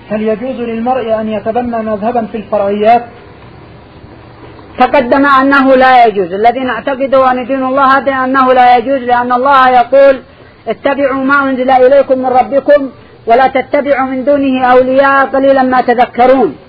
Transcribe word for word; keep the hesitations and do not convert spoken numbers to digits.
هل يجوز للمرء أن يتبنى مذهبا في الفرعيات؟ تقدم أنه لا يجوز. الذين اعتقدوا أن دين الله هذا أنه لا يجوز، لأن الله يقول اتبعوا ما أنزل إليكم من ربكم ولا تتبعوا من دونه أولياء قليلا ما تذكرون.